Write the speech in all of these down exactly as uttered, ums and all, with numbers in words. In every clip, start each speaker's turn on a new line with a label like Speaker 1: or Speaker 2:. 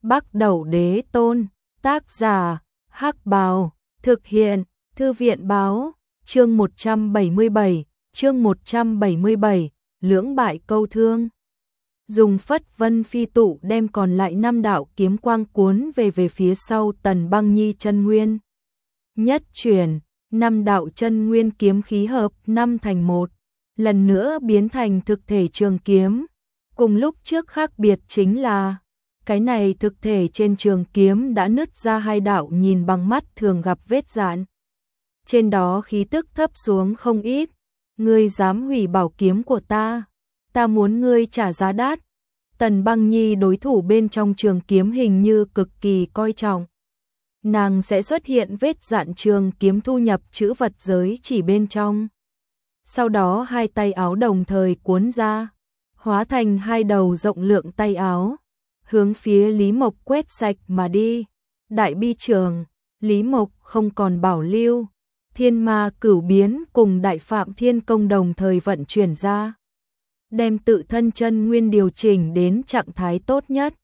Speaker 1: Bắc Đẩu Đế Tôn, tác giả, Hắc Bào, thực hiện, Thư viện báo, chương một trăm bảy mươi bảy, chương một trăm bảy mươi bảy, lưỡng bại câu thương. Dùng Phất Vân Phi tụ đem còn lại năm đạo kiếm quang cuốn về về phía sau Tần Băng Nhi chân nguyên. Nhất chuyển, năm đạo chân nguyên kiếm khí hợp năm thành một, lần nữa biến thành thực thể trường kiếm. Cùng lúc trước khác biệt chính là, cái này thực thể trên trường kiếm đã nứt ra hai đạo nhìn bằng mắt thường gặp vết rạn. Trên đó khí tức thấp xuống không ít. Ngươi dám hủy bảo kiếm của ta, ta muốn ngươi trả giá đắt. Tần Băng Nhi đối thủ bên trong trường kiếm hình như cực kỳ coi trọng. Nàng sẽ xuất hiện vết dạn trường kiếm thu nhập chữ vật giới chỉ bên trong. Sau đó hai tay áo đồng thời cuốn ra, hóa thành hai đầu rộng lượng tay áo, hướng phía Lý Mộc quét sạch mà đi. Đại bi trường, Lý Mộc không còn bảo lưu. Thiên ma cửu biến cùng đại phạm thiên công đồng thời vận chuyển ra, đem tự thân chân nguyên điều chỉnh đến trạng thái tốt nhất.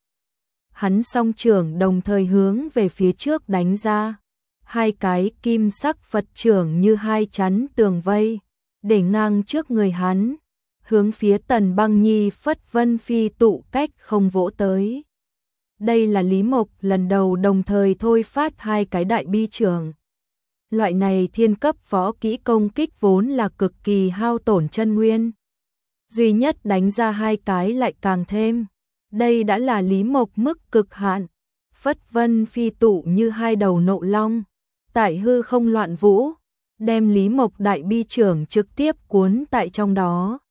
Speaker 1: Hắn song trưởng đồng thời hướng về phía trước đánh ra, hai cái kim sắc Phật trưởng như hai chắn tường vây, để ngang trước người hắn, hướng phía Tần Băng Nhi Phất Vân Phi tụ cách không vỗ tới. Đây là Lý Mộc lần đầu đồng thời thôi phát hai cái đại bi trưởng. Loại này thiên cấp võ kỹ công kích vốn là cực kỳ hao tổn chân nguyên. Duy nhất đánh ra hai cái lại càng thêm. Đây đã là Lý Mộc mức cực hạn. Phất Vân Phi tụ như hai đầu nộ long, tại hư không loạn vũ, đem Lý Mộc đại bi trưởng trực tiếp cuốn tại trong đó.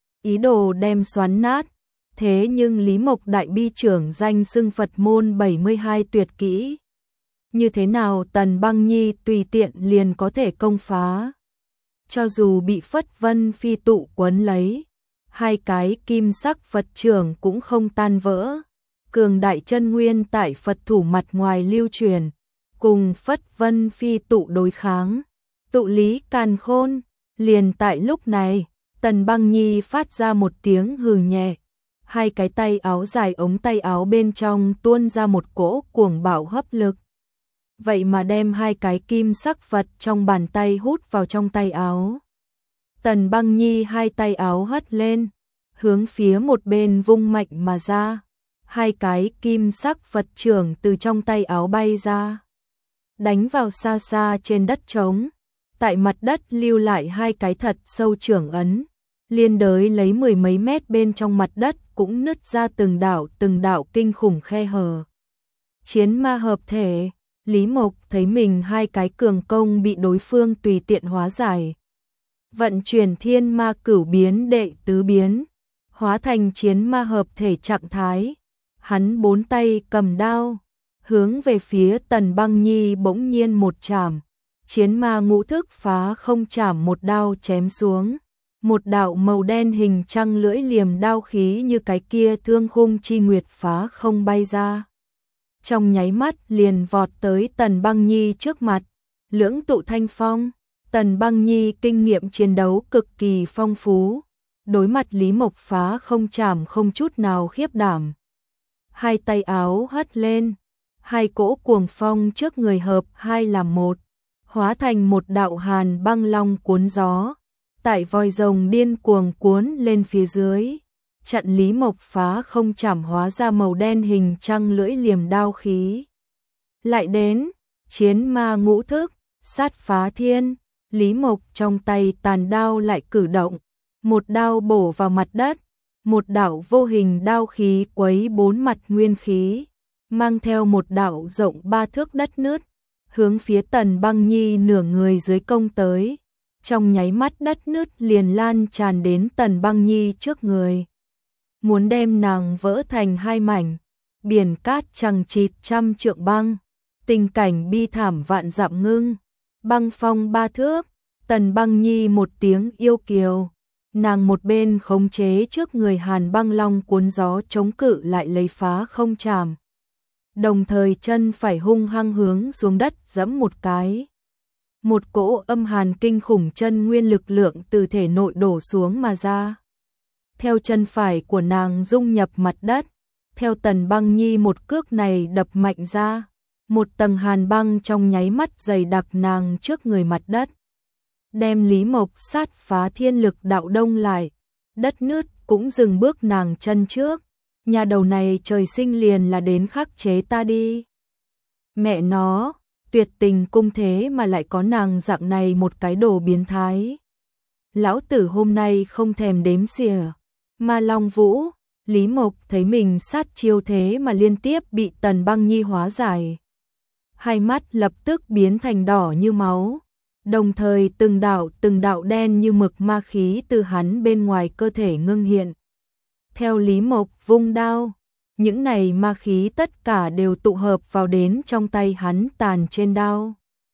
Speaker 1: Ý đồ đem xoắn nát. Thế nhưng Lý Mộc đại bi trưởng danh xưng Phật môn bảy mươi hai tuyệt kỹ. Như thế nào Tần Băng Nhi tùy tiện liền có thể công phá. Cho dù bị Phất Vân Phi tụ quấn lấy, hai cái kim sắc Phật trưởng cũng không tan vỡ. Cường đại chân nguyên tại Phật thủ mặt ngoài lưu truyền, cùng Phất Vân Phi tụ đối kháng. Tụ lý càn khôn. Liền tại lúc này, Tần Băng Nhi phát ra một tiếng hừ nhẹ. Hai cái tay áo dài ống tay áo bên trong tuôn ra một cỗ cuồng bạo hấp lực. Vậy mà đem hai cái kim sắc Phật trong bàn tay hút vào trong tay áo. Tần Băng Nhi hai tay áo hất lên, hướng phía một bên vung mạnh mà ra. Hai cái kim sắc Phật trưởng từ trong tay áo bay ra, đánh vào xa xa trên đất trống. Tại mặt đất lưu lại hai cái thật sâu trưởng ấn, liên đới lấy mười mấy mét bên trong mặt đất cũng nứt ra từng đạo từng đạo kinh khủng khe hở. Chiến ma hợp thể. Lý Mộc thấy mình hai cái cường công bị đối phương tùy tiện hóa giải. Vận chuyển thiên ma cửu biến đệ tứ biến, hóa thành chiến ma hợp thể trạng thái. Hắn bốn tay cầm đao, hướng về phía Tần Băng Nhi bỗng nhiên một chảm. Chiến ma ngũ thức phá không chảm một đao chém xuống. Một đạo màu đen hình trăng lưỡi liềm đao khí như cái kia thương khung chi nguyệt phá không bay ra. Trong nháy mắt liền vọt tới Tần Băng Nhi trước mặt. Lưỡng tụ thanh phong. Tần Băng Nhi kinh nghiệm chiến đấu cực kỳ phong phú. Đối mặt Lý Mộc phá không chảm không chút nào khiếp đảm. Hai tay áo hất lên. Hai cỗ cuồng phong trước người hợp hai làm một. Hóa thành một đạo hàn băng long cuốn gió. Tại vòi rồng điên cuồng cuốn lên phía dưới. Chặn Lý Mộc phá không chảm hóa ra màu đen hình trăng lưỡi liềm đao khí. Lại đến, chiến ma ngũ thức, sát phá thiên. Lý Mộc trong tay tàn đao lại cử động. Một đao bổ vào mặt đất. Một đạo vô hình đao khí quấy bốn mặt nguyên khí. Mang theo một đạo rộng ba thước đất nứt. Hướng phía Tần Băng Nhi nửa người dưới công tới. Trong nháy mắt đất nứt liền lan tràn đến Tần Băng Nhi trước người. Muốn đem nàng vỡ thành hai mảnh. Biển cát chằng chịt trăm trượng băng. Tình cảnh bi thảm vạn dặm ngưng. Băng phong ba thước. Tần Băng Nhi một tiếng yêu kiều. Nàng một bên khống chế trước người hàn băng long cuốn gió chống cự lại lấy phá không chảm. Đồng thời chân phải hung hăng hướng xuống đất giẫm một cái. Một cỗ âm hàn kinh khủng chân nguyên lực lượng từ thể nội đổ xuống mà ra. Theo chân phải của nàng dung nhập mặt đất, Theo Tần Băng Nhi một cước này đập mạnh ra, một tầng hàn băng trong nháy mắt dày đặc nàng trước người mặt đất. Đem Lý Mộc sát phá thiên lực đạo đông lại, đất nứt cũng dừng bước nàng chân trước. Nhà đầu này trời sinh liền là đến khắc chế ta đi. Mẹ nó, tuyệt tình cung thế mà lại có nàng dạng này một cái đồ biến thái. Lão tử hôm nay không thèm đếm xỉa. Ma Long Vũ, Lý Mộc thấy mình sát chiêu thế mà liên tiếp bị Tần Băng Nhi hóa giải. Hai mắt lập tức biến thành đỏ như máu, đồng thời từng đạo từng đạo đen như mực ma khí từ hắn bên ngoài cơ thể ngưng hiện. Theo Lý Mộc vung đao, những này ma khí tất cả đều tụ hợp vào đến trong tay hắn tàn trên đao.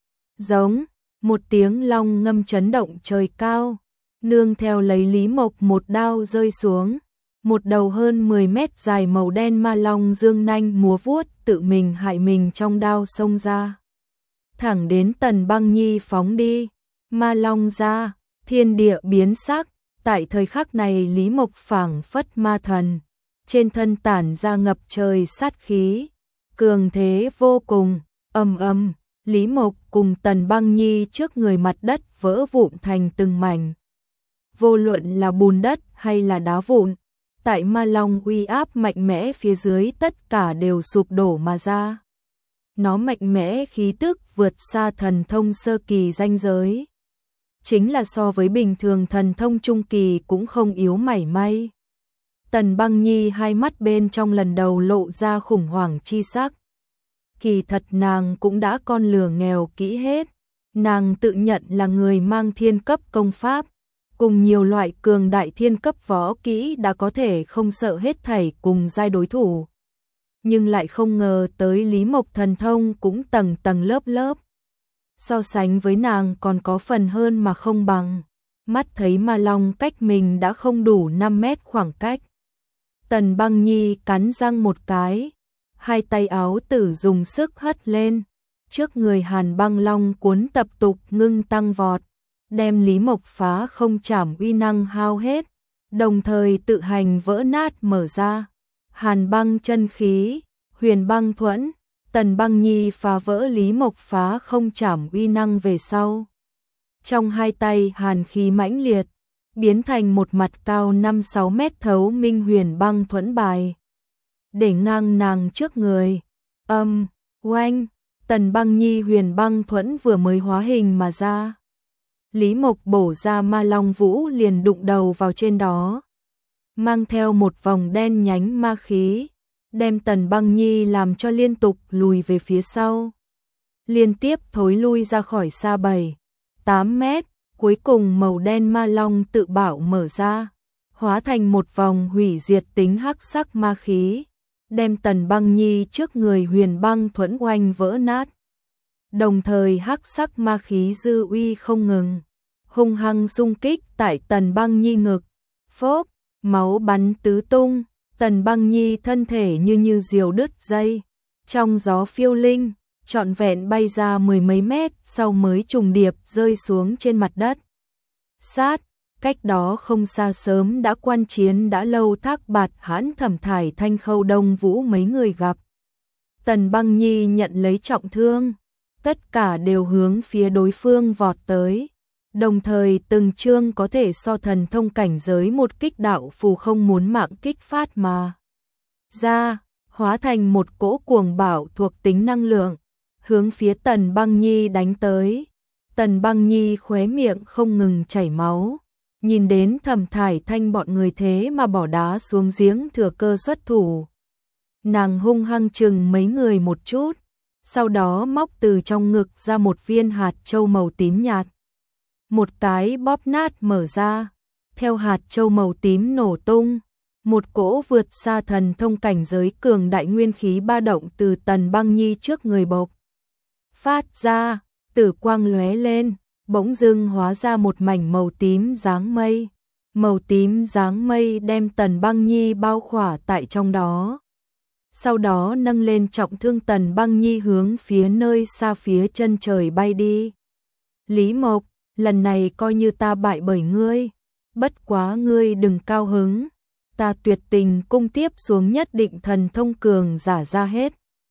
Speaker 1: Giống, một tiếng long ngâm chấn động trời cao, nương theo lấy Lý Mộc một đao rơi xuống. Một đầu hơn mười mét dài màu đen ma long dương nanh múa vuốt tự mình hại mình trong đao xông ra. Thẳng đến Tần Băng Nhi phóng đi, ma long ra, thiên địa biến sắc, tại thời khắc này Lý Mộc phảng phất ma thần, trên thân tản ra ngập trời sát khí, cường thế vô cùng, ầm ầm, Lý Mộc cùng Tần Băng Nhi trước người mặt đất vỡ vụn thành từng mảnh. Vô luận là bùn đất hay là đá vụn, tại ma long uy áp mạnh mẽ phía dưới tất cả đều sụp đổ mà ra. Nó mạnh mẽ khí tức vượt xa thần thông sơ kỳ ranh giới. Chính là so với bình thường thần thông trung kỳ cũng không yếu mảy may. Tần Băng Nhi hai mắt bên trong lần đầu lộ ra khủng hoảng chi sắc. Kỳ thật nàng cũng đã con lừa nghèo kỹ hết. Nàng tự nhận là người mang thiên cấp công pháp, cùng nhiều loại cường đại thiên cấp võ kỹ đã có thể không sợ hết thảy cùng giai đối thủ. Nhưng lại không ngờ tới Lý Mộc thần thông cũng tầng tầng lớp lớp. So sánh với nàng còn có phần hơn mà không bằng. Mắt thấy ma long cách mình đã không đủ năm mét khoảng cách. Tần Băng Nhi cắn răng một cái, hai tay áo tử dùng sức hất lên. Trước người hàn băng long cuốn tập tục ngưng tăng vọt, đem Lý Mộc phá không trảm uy năng hao hết, đồng thời tự hành vỡ nát mở ra. Hàn băng chân khí, huyền băng thuẫn, Tần Băng Nhi phá vỡ Lý Mộc phá không trảm uy năng về sau. Trong hai tay hàn khí mãnh liệt, biến thành một mặt cao năm sáu mét thấu minh huyền băng thuẫn bài. Để ngang nàng trước người, âm, oanh, Tần Băng Nhi huyền băng thuẫn vừa mới hóa hình mà ra. Lý Mộc bổ ra ma long vũ liền đụng đầu vào trên đó, mang theo một vòng đen nhánh ma khí, đem Tần Băng Nhi làm cho liên tục lùi về phía sau. Liên tiếp thối lui ra khỏi xa bảy, tám mét, cuối cùng màu đen ma long tự bảo mở ra, hóa thành một vòng hủy diệt tính hắc sắc ma khí, đem Tần Băng Nhi trước người huyền băng thuẫn oanh vỡ nát. Đồng thời hắc sắc ma khí dư uy không ngừng, hung hăng xung kích tại Tần Băng Nhi ngực, phốp, máu bắn tứ tung, Tần Băng Nhi thân thể như như diều đứt dây, trong gió phiêu linh, trọn vẹn bay ra mười mấy mét sau mới trùng điệp rơi xuống trên mặt đất. Sát, cách đó không xa sớm đã quan chiến đã lâu Thác Bạt Hãn Thẩm Thải Thanh Khâu Đông Vũ mấy người gặp. Tần Băng Nhi nhận lấy trọng thương, tất cả đều hướng phía đối phương vọt tới. Đồng thời từng chương có thể so thần thông cảnh giới một kích đạo phù không muốn mạng kích phát mà ra, hóa thành một cỗ cuồng bạo thuộc tính năng lượng, hướng phía Tần Băng Nhi đánh tới. Tần Băng Nhi khóe miệng không ngừng chảy máu, nhìn đến Thẩm Thải Thanh bọn người thế mà bỏ đá xuống giếng thừa cơ xuất thủ. Nàng hung hăng chừng mấy người một chút, sau đó móc từ trong ngực ra một viên hạt châu màu tím nhạt. Một cái bóp nát mở ra, theo hạt châu màu tím nổ tung, một cỗ vượt xa thần thông cảnh giới cường đại nguyên khí ba động từ Tần Băng Nhi trước người bộc phát ra, tử quang lóe lên, bỗng dưng hóa ra một mảnh màu tím dáng mây. Màu tím dáng mây đem Tần Băng Nhi bao khỏa tại trong đó. Sau đó nâng lên trọng thương Tần Băng Nhi hướng phía nơi xa phía chân trời bay đi. Lý Mộc, lần này coi như ta bại bởi ngươi, bất quá ngươi đừng cao hứng. ta Tuyệt Tình cung tiếp xuống nhất định thần thông cường giả ra hết.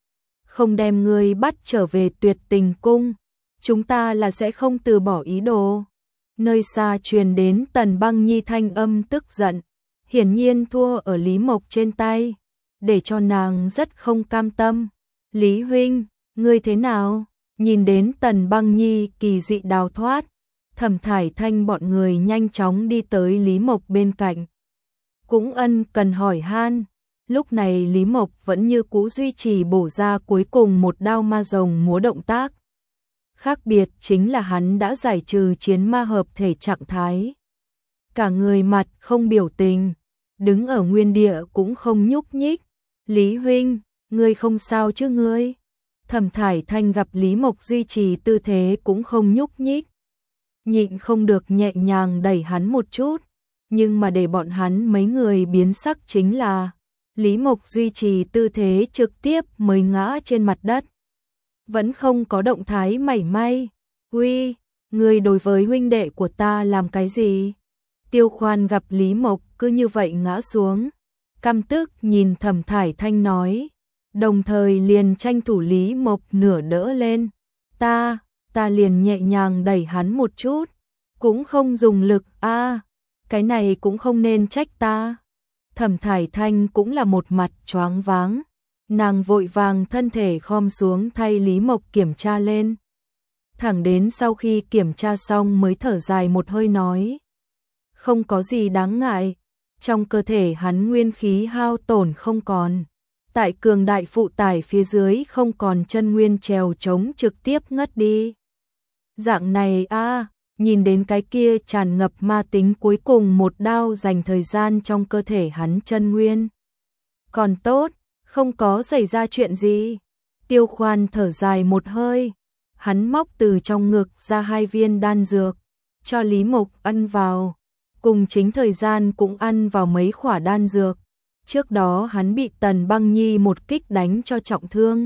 Speaker 1: Không đem ngươi bắt trở về Tuyệt Tình cung, chúng ta là sẽ không từ bỏ ý đồ. Nơi xa truyền đến Tần Băng Nhi thanh âm tức giận, hiển nhiên thua ở Lý Mộc trên tay, để cho nàng rất không cam tâm. Lý huynh, ngươi thế nào? Nhìn đến Tần Băng Nhi kỳ dị đào thoát, Thẩm Thải Thanh bọn người nhanh chóng đi tới Lý Mộc bên cạnh. Cũng ân cần hỏi han. Lúc này Lý Mộc vẫn như cũ duy trì bổ ra cuối cùng một đao ma rồng múa động tác. Khác biệt chính là hắn đã giải trừ chiến ma hợp thể trạng thái. Cả người mặt không biểu tình, đứng ở nguyên địa cũng không nhúc nhích. Lý huynh, ngươi không sao chứ ngươi? Thẩm Thải Thanh gặp Lý Mộc duy trì tư thế cũng không nhúc nhích, nhịn không được nhẹ nhàng đẩy hắn một chút, nhưng mà để bọn hắn mấy người biến sắc chính là Lý Mộc duy trì tư thế trực tiếp mới ngã trên mặt đất, vẫn không có động thái mảy may. Uy, ngươi đối với huynh đệ của ta làm cái gì? Tiêu Khoan gặp Lý Mộc cứ như vậy ngã xuống, căm tức nhìn Thẩm Thải Thanh nói, đồng thời liền tranh thủ Lý Mộc nửa đỡ lên. Ta, ta liền nhẹ nhàng đẩy hắn một chút, cũng không dùng lực. A, à, cái này cũng không nên trách ta. Thẩm Thải Thanh cũng là một mặt choáng váng, nàng vội vàng thân thể khom xuống thay Lý Mộc kiểm tra lên. Thẳng đến sau khi kiểm tra xong mới thở dài một hơi nói, không có gì đáng ngại, trong cơ thể hắn nguyên khí hao tổn không còn, tại cường đại phụ tải phía dưới không còn chân nguyên trèo chống trực tiếp ngất đi. Dạng này a, à, nhìn đến cái kia tràn ngập ma tính cuối cùng một đao dành thời gian trong cơ thể hắn chân nguyên. Còn tốt, không có xảy ra chuyện gì. Tiêu Khoan thở dài một hơi, hắn móc từ trong ngực ra hai viên đan dược, cho Lý Mộc ăn vào, cùng chính thời gian cũng ăn vào mấy khỏa đan dược. Trước đó hắn bị Tần Băng Nhi một kích đánh cho trọng thương,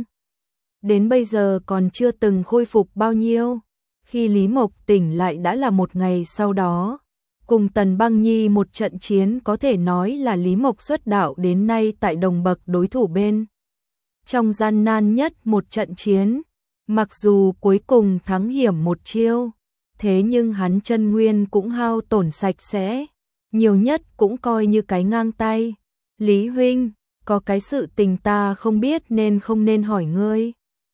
Speaker 1: đến bây giờ còn chưa từng khôi phục bao nhiêu. Khi Lý Mộc tỉnh lại đã là một ngày sau đó, cùng Tần Băng Nhi một trận chiến có thể nói là Lý Mộc xuất đạo đến nay tại đồng bậc đối thủ bên trong gian nan nhất một trận chiến. Mặc dù cuối cùng thắng hiểm một chiêu, thế nhưng hắn chân nguyên cũng hao tổn sạch sẽ, nhiều nhất cũng coi như cái ngang tay. Lý huynh, có cái sự tình ta không biết nên không nên hỏi ngươi.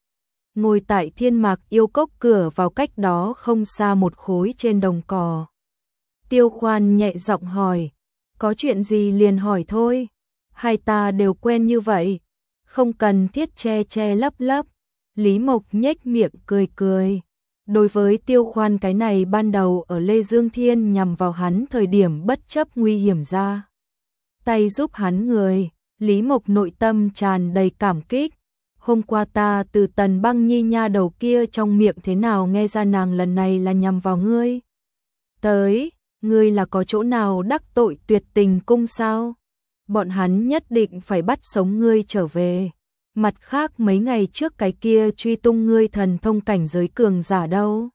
Speaker 1: Ngồi tại Thiên Mạc Yêu Cốc cửa vào cách đó không xa một khối trên đồng cỏ, Tiêu Khoan nhẹ giọng hỏi, có chuyện gì liền hỏi thôi, hai ta đều quen như vậy, không cần thiết che che lấp lấp. Lý Mộc nhếch miệng cười cười. Đối với Tiêu Khoan cái này ban đầu ở Lê Dương Thiên nhằm vào hắn thời điểm bất chấp nguy hiểm ra tay giúp hắn người, Lý Mộc nội tâm tràn đầy cảm kích. Hôm qua ta từ Tần Băng Nhi nha đầu kia trong miệng thế nào nghe ra nàng lần này là nhằm vào ngươi. Tới, ngươi là có chỗ nào đắc tội Tuyệt Tình cung sao? Bọn hắn nhất định phải bắt sống ngươi trở về. Mặt khác mấy ngày trước cái kia truy tung ngươi thần thông cảnh giới cường giả đâu?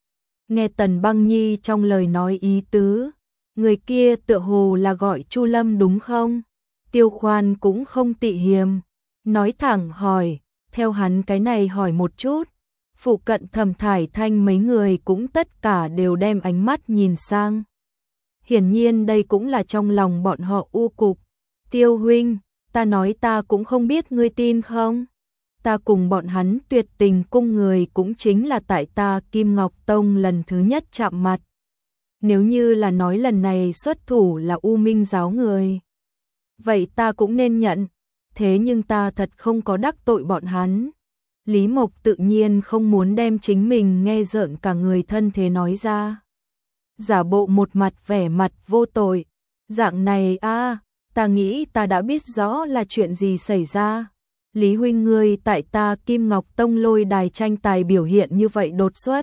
Speaker 1: Nghe Tần Băng Nhi trong lời nói ý tứ, người kia tựa hồ là gọi Chu Lâm đúng không? Tiêu Khoan cũng không tị hiềm, nói thẳng hỏi, theo hắn cái này hỏi một chút, phụ cận Thẩm Thải Thanh mấy người cũng tất cả đều đem ánh mắt nhìn sang. Hiển nhiên đây cũng là trong lòng bọn họ u cục. Tiêu huynh, ta nói ta cũng không biết ngươi tin không? Ta cùng bọn hắn Tuyệt Tình cung người cũng chính là tại ta Kim Ngọc Tông lần thứ nhất chạm mặt. Nếu như là nói lần này xuất thủ là U Minh giáo người, vậy ta cũng nên nhận, thế nhưng ta thật không có đắc tội bọn hắn. Lý Mộc tự nhiên không muốn đem chính mình nghe rợn cả người thân thế nói ra, giả bộ một mặt vẻ mặt vô tội. Dạng này a, à, ta nghĩ ta đã biết rõ là chuyện gì xảy ra. Lý huynh ngươi tại ta Kim Ngọc Tông lôi đài tranh tài biểu hiện như vậy đột xuất,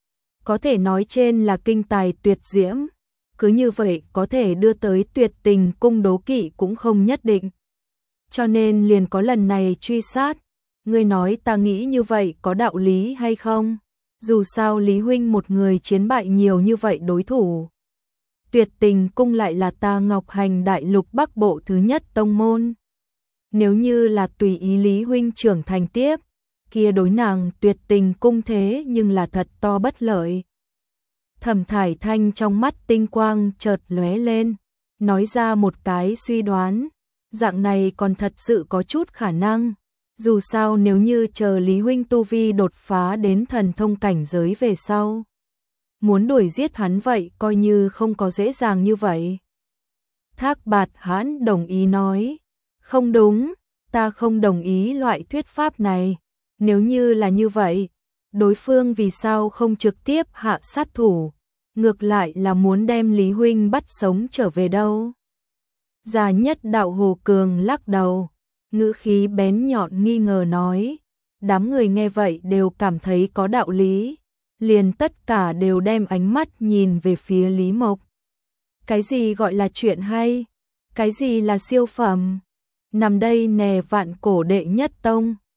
Speaker 1: có thể nói trên là kinh tài tuyệt diễm, cứ như vậy có thể đưa tới Tuyệt Tình cung đố kỵ cũng không nhất định. Cho nên liền có lần này truy sát. Ngươi nói ta nghĩ như vậy có đạo lý hay không? Dù sao Lý huynh một người chiến bại nhiều như vậy đối thủ. Tuyệt Tình Cung lại là ta Ngọc Hành Đại Lục Bắc Bộ thứ nhất tông môn. Nếu như là tùy ý Lý huynh trưởng thành tiếp, kia đối nàng Tuyệt Tình Cung thế nhưng là thật to bất lợi. Thẩm Thải Thanh trong mắt tinh quang chợt lóe lên, nói ra một cái suy đoán, dạng này còn thật sự có chút khả năng. Dù sao nếu như chờ Lý huynh tu vi đột phá đến thần thông cảnh giới về sau, muốn đuổi giết hắn vậy coi như không có dễ dàng như vậy. Thác Bạt Hãn đồng ý nói, không đúng, ta không đồng ý loại thuyết pháp này. Nếu như là như vậy, đối phương vì sao không trực tiếp hạ sát thủ, ngược lại là muốn đem Lý huynh bắt sống trở về đâu? Già nhất đạo Hồ Cường lắc đầu, ngữ khí bén nhọn nghi ngờ nói, đám người nghe vậy đều cảm thấy có đạo lý, liền tất cả đều đem ánh mắt nhìn về phía Lý Mộc. Cái gì gọi là chuyện hay? Cái gì là siêu phẩm? Nằm đây nè vạn cổ đệ nhất tông,